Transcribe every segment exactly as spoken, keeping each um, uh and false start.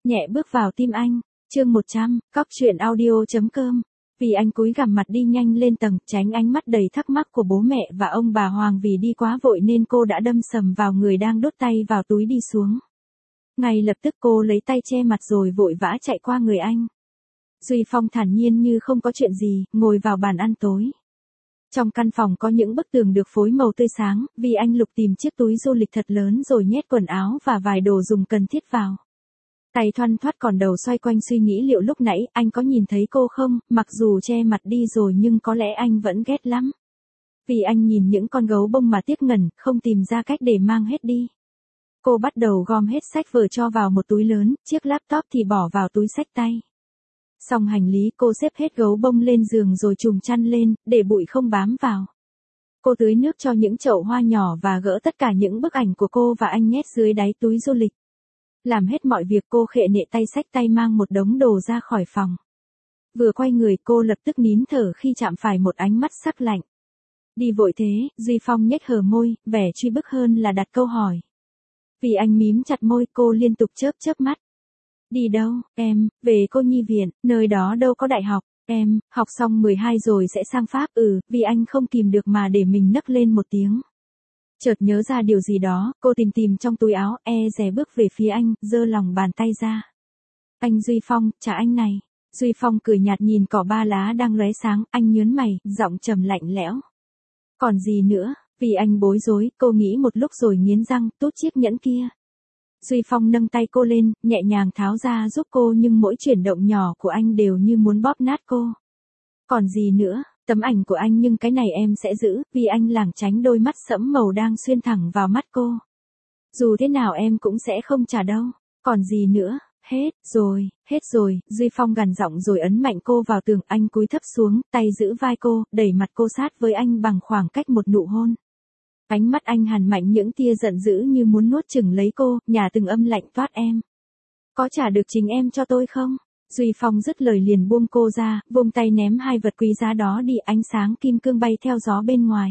nhẹ bước vào tim anh. Chương một trăm, cóc truyện audio chấm com. Vì anh cúi gằm mặt đi nhanh lên tầng, tránh ánh mắt đầy thắc mắc của bố mẹ và ông bà Hoàng, vì đi quá vội nên cô đã đâm sầm vào người đang đút tay vào túi đi xuống. Ngay lập tức cô lấy tay che mặt rồi vội vã chạy qua người anh. Duy Phong thản nhiên như không có chuyện gì, ngồi vào bàn ăn tối. Trong căn phòng có những bức tường được phối màu tươi sáng, vì anh lục tìm chiếc túi du lịch thật lớn rồi nhét quần áo và vài đồ dùng cần thiết vào. Tay thoăn thoắt còn đầu xoay quanh suy nghĩ liệu lúc nãy anh có nhìn thấy cô không, mặc dù che mặt đi rồi nhưng có lẽ anh vẫn ghét lắm. Vì anh nhìn những con gấu bông mà tiếc ngần, không tìm ra cách để mang hết đi. Cô bắt đầu gom hết sách vở cho vào một túi lớn, chiếc laptop thì bỏ vào túi xách tay. Xong hành lý cô xếp hết gấu bông lên giường rồi trùm chăn lên, để bụi không bám vào. Cô tưới nước cho những chậu hoa nhỏ và gỡ tất cả những bức ảnh của cô và anh nhét dưới đáy túi du lịch. Làm hết mọi việc cô khệ nệ tay xách tay mang một đống đồ ra khỏi phòng. Vừa quay người cô lập tức nín thở khi chạm phải một ánh mắt sắc lạnh. Đi vội thế, Duy Phong nhếch hờ môi, vẻ truy bức hơn là đặt câu hỏi. Vì anh mím chặt môi cô liên tục chớp chớp mắt. Đi đâu, em, về cô nhi viện, nơi đó đâu có đại học, em, học xong mười hai rồi sẽ sang Pháp. Ừ, vì anh không kìm được mà để mình nấc lên một tiếng. Chợt nhớ ra điều gì đó, cô tìm tìm trong túi áo, e dè bước về phía anh, giơ lòng bàn tay ra. Anh Duy Phong, trả anh này. Duy Phong cười nhạt nhìn cỏ ba lá đang lóe sáng, anh nhớn mày, giọng trầm lạnh lẽo. Còn gì nữa, vì anh bối rối, cô nghĩ một lúc rồi nghiến răng, tút chiếc nhẫn kia. Duy Phong nâng tay cô lên, nhẹ nhàng tháo ra giúp cô nhưng mỗi chuyển động nhỏ của anh đều như muốn bóp nát cô. Còn gì nữa, tấm ảnh của anh nhưng cái này em sẽ giữ, vì anh lảng tránh đôi mắt sẫm màu đang xuyên thẳng vào mắt cô. Dù thế nào em cũng sẽ không trả đâu, còn gì nữa, hết rồi, hết rồi, Duy Phong gằn giọng rồi ấn mạnh cô vào tường, anh cúi thấp xuống, tay giữ vai cô, đẩy mặt cô sát với anh bằng khoảng cách một nụ hôn. Ánh mắt anh hằn mạnh những tia giận dữ như muốn nuốt chửng lấy cô, nhả từng âm lạnh toát em. Có trả được chính em cho tôi không? Duy Phong dứt lời liền buông cô ra, vung tay ném hai vật quý giá đó đi, ánh sáng kim cương bay theo gió bên ngoài.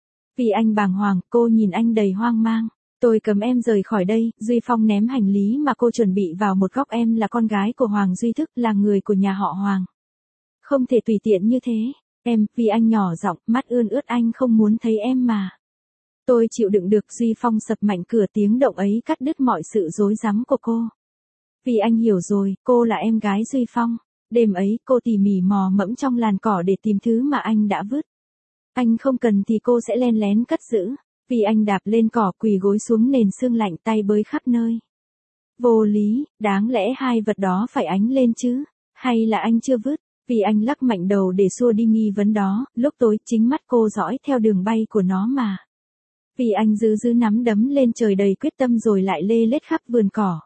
Vì anh bàng hoàng, cô nhìn anh đầy hoang mang. Tôi cấm em rời khỏi đây, Duy Phong ném hành lý mà cô chuẩn bị vào một góc. Em là con gái của Hoàng Duy Thức, là người của nhà họ Hoàng. Không thể tùy tiện như thế. Em, vì anh nhỏ giọng, mắt ươn ướt, anh không muốn thấy em mà. Tôi chịu đựng được. Duy Phong sập mạnh cửa, tiếng động ấy cắt đứt mọi sự rối rắm của cô. Vì anh hiểu rồi, cô là em gái Duy Phong. Đêm ấy, cô tỉ mỉ mò mẫm trong làn cỏ để tìm thứ mà anh đã vứt. Anh không cần thì cô sẽ len lén cất giữ. Vì anh đạp lên cỏ, quỳ gối xuống nền sương lạnh, tay bới khắp nơi. Vô lý, đáng lẽ hai vật đó phải ánh lên chứ, hay là anh chưa vứt? Vì anh lắc mạnh đầu để xua đi nghi vấn đó, lúc tối chính mắt cô dõi theo đường bay của nó mà. Vì anh giữ giữ nắm đấm lên trời đầy quyết tâm rồi lại lê lết khắp vườn cỏ.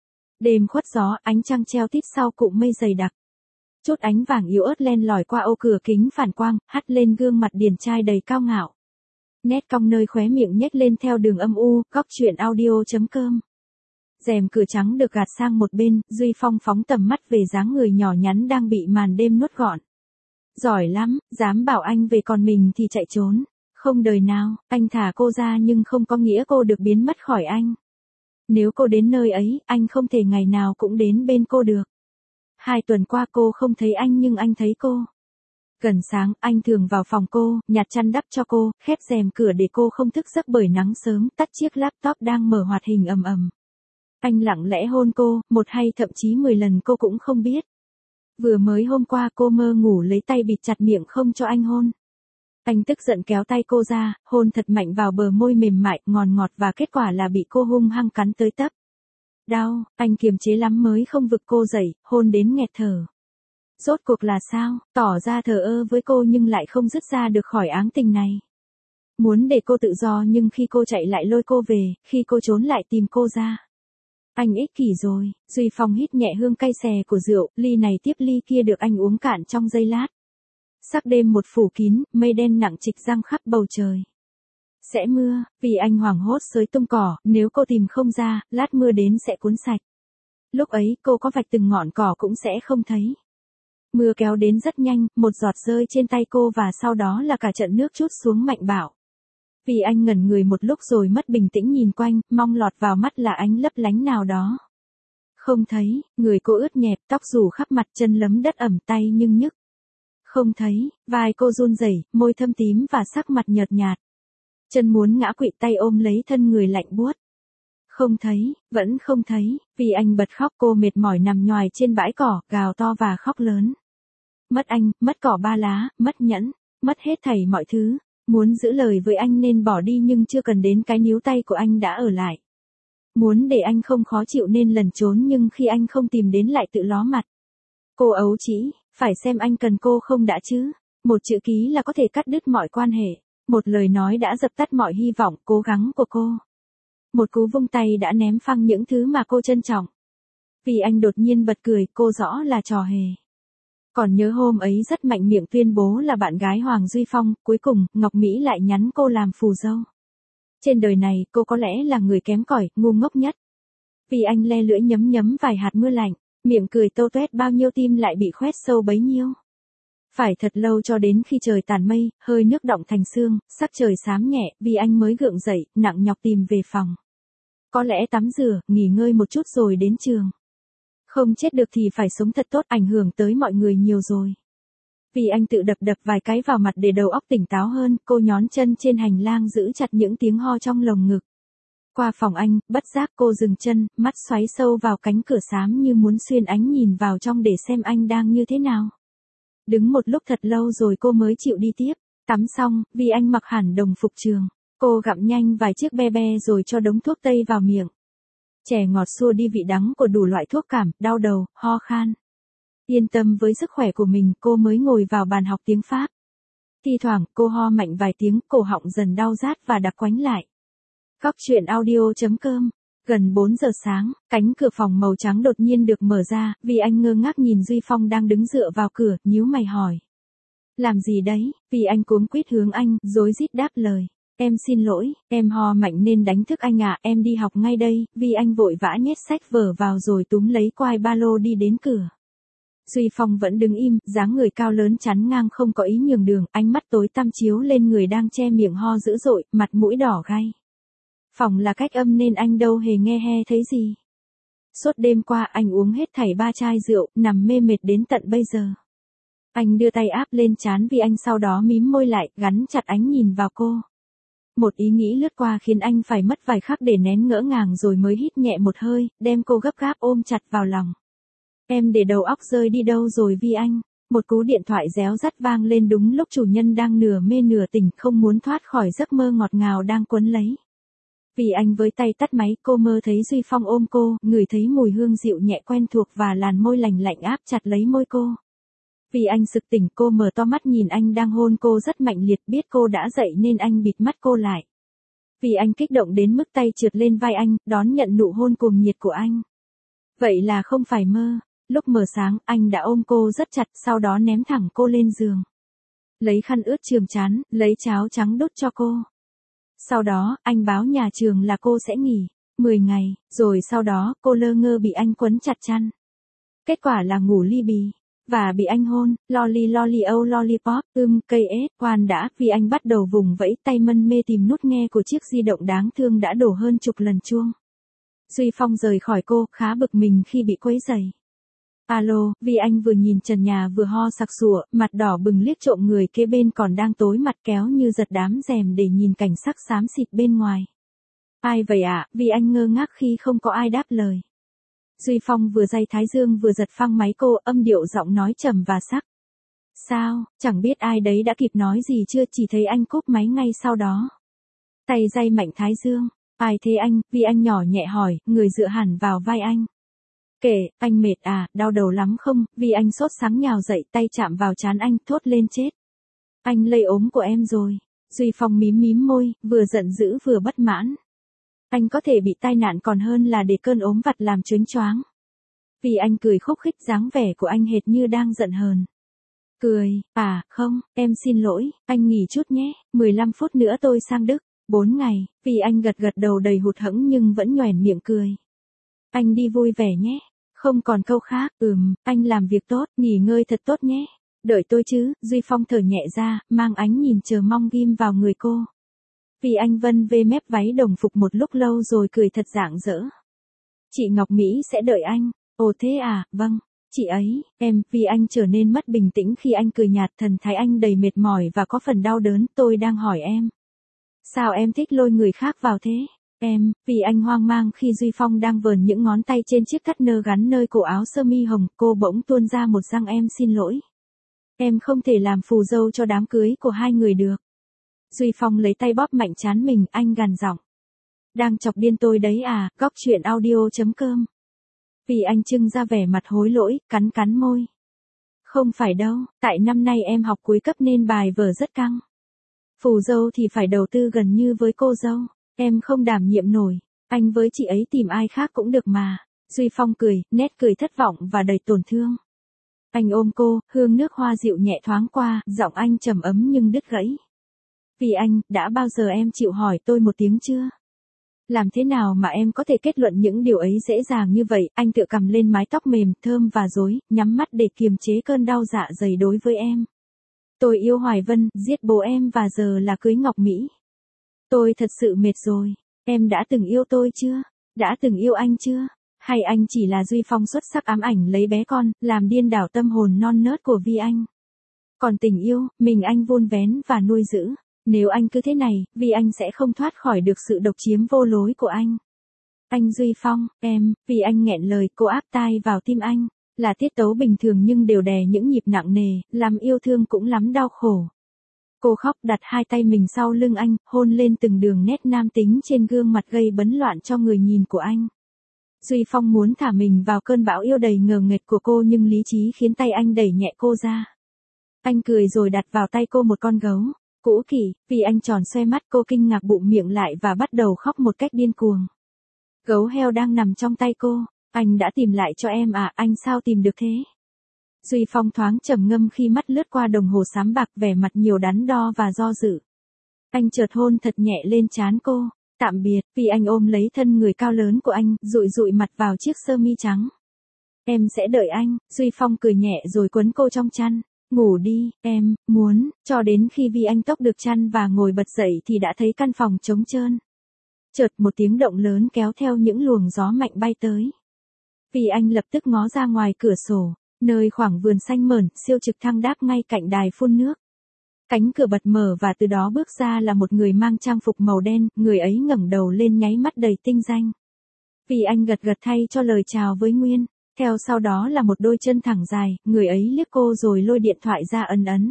Đêm khuất gió, ánh trăng treo tít sau cụm mây dày đặc. Chút ánh vàng yếu ớt len lỏi qua ô cửa kính phản quang, hắt lên gương mặt điển trai đầy cao ngạo. Nét cong nơi khóe miệng nhếch lên theo đường âm u. Cóc truyện audio chấm com. Rèm cửa trắng được gạt sang một bên, Duy Phong phóng tầm mắt về dáng người nhỏ nhắn đang bị màn đêm nuốt gọn. Giỏi lắm, dám bảo anh về còn mình thì chạy trốn. Không đời nào, anh thả cô ra nhưng không có nghĩa cô được biến mất khỏi anh. Nếu cô đến nơi ấy, anh không thể ngày nào cũng đến bên cô được. Hai tuần qua cô không thấy anh nhưng anh thấy cô. Gần sáng, anh thường vào phòng cô, nhặt chăn đắp cho cô, khép rèm cửa để cô không thức giấc bởi nắng sớm, tắt chiếc laptop đang mở hoạt hình ầm ầm. Anh lặng lẽ hôn cô, một hay thậm chí mười lần cô cũng không biết. Vừa mới hôm qua cô mơ ngủ lấy tay bịt chặt miệng không cho anh hôn. Anh tức giận kéo tay cô ra, hôn thật mạnh vào bờ môi mềm mại, ngọt ngọt và kết quả là bị cô hung hăng cắn tới tấp. Đau, anh kiềm chế lắm mới không vực cô dậy, hôn đến nghẹt thở. Rốt cuộc là sao, tỏ ra thờ ơ với cô nhưng lại không dứt ra được khỏi áng tình này. Muốn để cô tự do nhưng khi cô chạy lại lôi cô về, khi cô trốn lại tìm cô ra. Anh ích kỷ rồi. Duy Phong hít nhẹ hương cay xè của rượu, ly này tiếp ly kia được anh uống cạn trong giây lát. Sắc đêm một phủ kín, mây đen nặng trịch giăng khắp bầu trời. Sẽ mưa, vì anh hoảng hốt xới tung cỏ, nếu cô tìm không ra, lát mưa đến sẽ cuốn sạch. Lúc ấy cô có vạch từng ngọn cỏ cũng sẽ không thấy. Mưa kéo đến rất nhanh, một giọt rơi trên tay cô và sau đó là cả trận nước trút xuống mạnh bạo. Vì anh ngẩn người một lúc rồi mất bình tĩnh nhìn quanh, mong lọt vào mắt là ánh lấp lánh nào đó. Không thấy, người cô ướt nhẹp, tóc rủ khắp mặt, chân lấm đất ẩm, tay nhưng nhức. Không thấy, vai cô run rẩy, môi thâm tím và sắc mặt nhợt nhạt. Chân muốn ngã quỵ, tay ôm lấy thân người lạnh buốt. Không thấy, vẫn không thấy, vì anh bật khóc, cô mệt mỏi nằm nhoài trên bãi cỏ, gào to và khóc lớn. Mất anh, mất cỏ ba lá, mất nhẫn, mất hết thảy mọi thứ. Muốn giữ lời với anh nên bỏ đi nhưng chưa cần đến cái níu tay của anh đã ở lại. Muốn để anh không khó chịu nên lẩn trốn nhưng khi anh không tìm đến lại tự ló mặt. Cô ấu trĩ, phải xem anh cần cô không đã chứ. Một chữ ký là có thể cắt đứt mọi quan hệ. Một lời nói đã dập tắt mọi hy vọng, cố gắng của cô. Một cú vung tay đã ném phăng những thứ mà cô trân trọng. Vì anh đột nhiên bật cười, cô rõ là trò hề. Còn nhớ hôm ấy rất mạnh miệng tuyên bố là bạn gái Hoàng Duy Phong, cuối cùng, Ngọc Mỹ lại nhắn cô làm phù dâu. Trên đời này, cô có lẽ là người kém cỏi, ngu ngốc nhất. Vì anh le lưỡi nhấm nhấm vài hạt mưa lạnh, miệng cười tô toét bao nhiêu tim lại bị khoét sâu bấy nhiêu. Phải thật lâu cho đến khi trời tàn mây, hơi nước đọng thành sương, sắc trời xám nhẹ, vì anh mới gượng dậy, nặng nhọc tìm về phòng. Có lẽ tắm rửa, nghỉ ngơi một chút rồi đến trường. Không chết được thì phải sống thật tốt, ảnh hưởng tới mọi người nhiều rồi. Vì anh tự đập đập vài cái vào mặt để đầu óc tỉnh táo hơn, cô nhón chân trên hành lang giữ chặt những tiếng ho trong lồng ngực. Qua phòng anh, bất giác cô dừng chân, mắt xoáy sâu vào cánh cửa xám như muốn xuyên ánh nhìn vào trong để xem anh đang như thế nào. Đứng một lúc thật lâu rồi cô mới chịu đi tiếp. Tắm xong, vì anh mặc hẳn đồng phục trường. Cô gặm nhanh vài chiếc be be rồi cho đống thuốc tây vào miệng. Chè ngọt xua đi vị đắng của đủ loại thuốc cảm, đau đầu, ho khan. Yên tâm với sức khỏe của mình, cô mới ngồi vào bàn học tiếng Pháp. Thi thoảng, cô ho mạnh vài tiếng, cổ họng dần đau rát và đặc quánh lại. Góc truyện audio chấm com. Gần bốn giờ sáng, cánh cửa phòng màu trắng đột nhiên được mở ra, vì anh ngơ ngác nhìn Duy Phong đang đứng dựa vào cửa, nhíu mày hỏi. Làm gì đấy? Vì anh cuống quýt hướng anh, rối rít đáp lời. Em xin lỗi, em ho mạnh nên đánh thức anh à, em đi học ngay đây, vì anh vội vã nhét sách vở vào rồi túm lấy quai ba lô đi đến cửa. Duy Phong vẫn đứng im, dáng người cao lớn chắn ngang không có ý nhường đường, ánh mắt tối tăm chiếu lên người đang che miệng ho dữ dội, mặt mũi đỏ gay. Phòng là cách âm nên anh đâu hề nghe he thấy gì. Suốt đêm qua anh uống hết thảy ba chai rượu, nằm mê mệt đến tận bây giờ. Anh đưa tay áp lên trán vì anh sau đó mím môi lại, gắn chặt ánh nhìn vào cô. Một ý nghĩ lướt qua khiến anh phải mất vài khắc để nén ngỡ ngàng rồi mới hít nhẹ một hơi, đem cô gấp gáp ôm chặt vào lòng. Em để đầu óc rơi đi đâu rồi Vi anh? Một cú điện thoại réo rắt vang lên đúng lúc chủ nhân đang nửa mê nửa tỉnh không muốn thoát khỏi giấc mơ ngọt ngào đang quấn lấy. Vì anh với tay tắt máy, cô mơ thấy Duy Phong ôm cô, ngửi thấy mùi hương dịu nhẹ quen thuộc và làn môi lành lạnh áp chặt lấy môi cô. Vì anh sực tỉnh, cô mở to mắt nhìn anh đang hôn cô rất mạnh liệt, biết cô đã dậy nên anh bịt mắt cô lại. Vì anh kích động đến mức tay trượt lên vai anh, đón nhận nụ hôn cuồng nhiệt của anh. Vậy là không phải mơ. Lúc mờ sáng, anh đã ôm cô rất chặt, sau đó ném thẳng cô lên giường. Lấy khăn ướt chườm trán, lấy cháo trắng đút cho cô. Sau đó, anh báo nhà trường là cô sẽ nghỉ mười ngày, rồi sau đó, cô lơ ngơ bị anh quấn chặt chăn. Kết quả là ngủ li bì, và bị anh hôn, lolly lolly oh lollipop, ưm, cây ết, khoan đã, vì anh bắt đầu vùng vẫy tay mân mê tìm nút nghe của chiếc di động đáng thương đã đổ hơn chục lần chuông. Duy Phong rời khỏi cô, khá bực mình khi bị quấy rầy. Alo, vì anh vừa nhìn trần nhà vừa ho sặc sụa, mặt đỏ bừng liếc trộm người kế bên còn đang tối mặt kéo như giật đám rèm để nhìn cảnh sắc xám xịt bên ngoài. Ai vậy ạ? Vì anh ngơ ngác khi không có ai đáp lời. Duy Phong vừa day thái dương vừa giật phăng máy cô, âm điệu giọng nói trầm và sắc. Sao, chẳng biết ai đấy đã kịp nói gì chưa, chỉ thấy anh cúp máy ngay sau đó. Tay day mạnh thái dương. Ai thế anh? Vì anh nhỏ nhẹ hỏi, người dựa hẳn vào vai anh. Kể, anh mệt à, đau đầu lắm không? Vì anh sốt sắng nhào dậy, tay chạm vào trán anh, thốt lên chết. Anh lây ốm của em rồi. Duy Phong mím mím môi, vừa giận dữ vừa bất mãn. Anh có thể bị tai nạn còn hơn là để cơn ốm vặt làm choáng choáng. Vì anh cười khúc khích, dáng vẻ của anh hệt như đang giận hờn. Cười, à, không, em xin lỗi, anh nghỉ chút nhé, mười lăm phút nữa tôi sang Đức, bốn ngày, vì anh gật gật đầu đầy hụt hẫng nhưng vẫn nhoẻn miệng cười. Anh đi vui vẻ nhé, không còn câu khác, ừm, anh làm việc tốt, nghỉ ngơi thật tốt nhé, đợi tôi chứ, Duy Phong thở nhẹ ra, mang ánh nhìn chờ mong ghim vào người cô. Vì anh vân vê mép váy đồng phục một lúc lâu rồi cười thật rạng rỡ. Chị Ngọc Mỹ sẽ đợi anh, Ồ thế à, vâng, chị ấy, em, vì anh trở nên mất bình tĩnh khi anh cười nhạt, thần thái anh đầy mệt mỏi và có phần đau đớn, tôi đang hỏi em. Sao em thích lôi người khác vào thế? Em, vì anh hoang mang khi Duy Phong đang vờn những ngón tay trên chiếc thắt nơ gắn nơi cổ áo sơ mi hồng, cô bỗng tuôn ra một răng em xin lỗi. Em không thể làm phù dâu cho đám cưới của hai người được. Duy Phong lấy tay bóp mạnh trán mình, anh gằn giọng. Đang chọc điên tôi đấy à, góc chuyện audio.com. Vì anh trưng ra vẻ mặt hối lỗi, cắn cắn môi. Không phải đâu, tại năm nay em học cuối cấp nên bài vở rất căng. Phù dâu thì phải đầu tư gần như với cô dâu, em không đảm nhiệm nổi, anh với chị ấy tìm ai khác cũng được mà. Duy Phong cười, nét cười thất vọng và đầy tổn thương. Anh ôm cô, hương nước hoa dịu nhẹ thoáng qua, giọng anh trầm ấm nhưng đứt gãy. Vì anh, đã bao giờ em chịu hỏi tôi một tiếng chưa? Làm thế nào mà em có thể kết luận những điều ấy dễ dàng như vậy? Anh tựa cằm lên mái tóc mềm, thơm và rối, nhắm mắt để kiềm chế cơn đau dạ dày đối với em. Tôi yêu Hoài Vân, giết bố em và giờ là cưới Ngọc Mỹ. Tôi thật sự mệt rồi. Em đã từng yêu tôi chưa? Đã từng yêu anh chưa? Hay anh chỉ là Duy Phong xuất sắc ám ảnh lấy bé con, làm điên đảo tâm hồn non nớt của Vi Anh? Còn tình yêu, mình anh vun vén và nuôi giữ. Nếu anh cứ thế này, Vi Anh sẽ không thoát khỏi được sự độc chiếm vô lối của anh. Anh Duy Phong, em, vì anh nghẹn lời, cô áp tai vào tim anh. Là tiết tấu bình thường nhưng đều đè những nhịp nặng nề, làm yêu thương cũng lắm đau khổ. Cô khóc đặt hai tay mình sau lưng anh, hôn lên từng đường nét nam tính trên gương mặt gây bấn loạn cho người nhìn của anh. Duy Phong muốn thả mình vào cơn bão yêu đầy ngờ nghệch của cô nhưng lý trí khiến tay anh đẩy nhẹ cô ra. Anh cười rồi đặt vào tay cô một con gấu. Cũ kỷ, vì anh tròn xoe mắt, cô kinh ngạc bụng miệng lại và bắt đầu khóc một cách điên cuồng. Gấu heo đang nằm trong tay cô. Anh đã tìm lại cho em à, anh sao tìm được thế? Duy Phong thoáng trầm ngâm khi mắt lướt qua đồng hồ xám bạc, vẻ mặt nhiều đắn đo và do dự. Anh chợt hôn thật nhẹ lên trán cô. Tạm biệt, vì anh ôm lấy thân người cao lớn của anh, dụi dụi mặt vào chiếc sơ mi trắng. Em sẽ đợi anh, Duy Phong cười nhẹ rồi quấn cô trong chăn. Ngủ đi, em, muốn, cho đến khi Vi Anh tốc được chăn và ngồi bật dậy thì đã thấy căn phòng trống trơn. Chợt một tiếng động lớn kéo theo những luồng gió mạnh bay tới. Vi Anh lập tức ngó ra ngoài cửa sổ, nơi khoảng vườn xanh mởn, siêu trực thăng đáp ngay cạnh đài phun nước. Cánh cửa bật mở và từ đó bước ra là một người mang trang phục màu đen, người ấy ngẩng đầu lên nháy mắt đầy tinh danh. Vi Anh gật gật thay cho lời chào với Nguyên. Theo sau đó là một đôi chân thẳng dài, người ấy liếc cô rồi lôi điện thoại ra ấn ấn.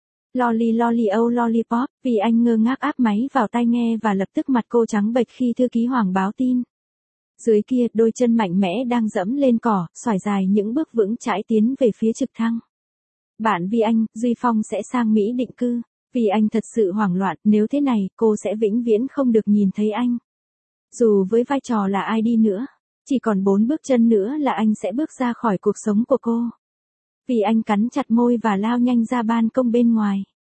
Lolly lolly oh lollipop, vì anh ngơ ngác áp máy vào tai nghe và lập tức mặt cô trắng bệch khi thư ký Hoàng báo tin. Dưới kia, đôi chân mạnh mẽ đang dẫm lên cỏ, xoải dài những bước vững chãi tiến về phía trực thăng. Bạn Vi Anh, Duy Phong sẽ sang Mỹ định cư. Vì anh thật sự hoảng loạn, nếu thế này, cô sẽ vĩnh viễn không được nhìn thấy anh. Dù với vai trò là ai đi nữa. Chỉ còn bốn bước chân nữa là anh sẽ bước ra khỏi cuộc sống của cô. Vì anh cắn chặt môi và lao nhanh ra ban công bên ngoài.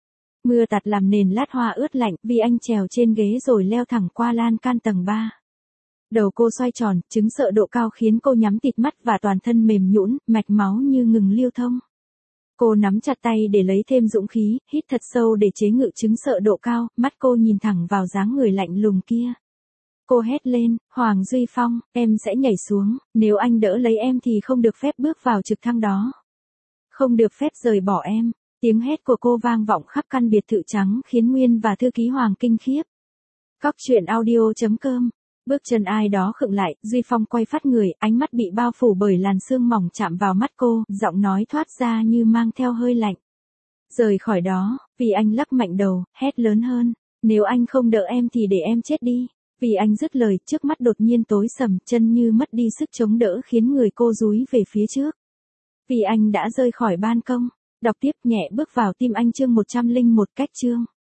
Mưa tạt làm nền lát hoa ướt lạnh, vì anh trèo trên ghế rồi leo thẳng qua lan can tầng ba. Đầu cô xoay tròn, chứng sợ độ cao khiến cô nhắm tịt mắt và toàn thân mềm nhũn, mạch máu như ngừng lưu thông. Cô nắm chặt tay để lấy thêm dũng khí, hít thật sâu để chế ngự chứng sợ độ cao, mắt cô nhìn thẳng vào dáng người lạnh lùng kia. Cô hét lên, Hoàng Duy Phong, em sẽ nhảy xuống, nếu anh đỡ lấy em thì không được phép bước vào trực thăng đó. Không được phép rời bỏ em. Tiếng hét của cô vang vọng khắp căn biệt thự trắng khiến Nguyên và thư ký Hoàng kinh khiếp. Góc chuyện audio.com. Bước chân ai đó khựng lại, Duy Phong quay phát người, ánh mắt bị bao phủ bởi làn sương mỏng chạm vào mắt cô, giọng nói thoát ra như mang theo hơi lạnh. Rời khỏi đó, vì anh lắc mạnh đầu, hét lớn hơn, nếu anh không đỡ em thì để em chết đi. Vì anh dứt lời, trước mắt đột nhiên tối sầm, chân như mất đi sức chống đỡ khiến người cô dúi về phía trước. Vì anh đã rơi khỏi ban công, đọc tiếp nhẹ bước vào tim anh chương một trăm lẻ một cách chương.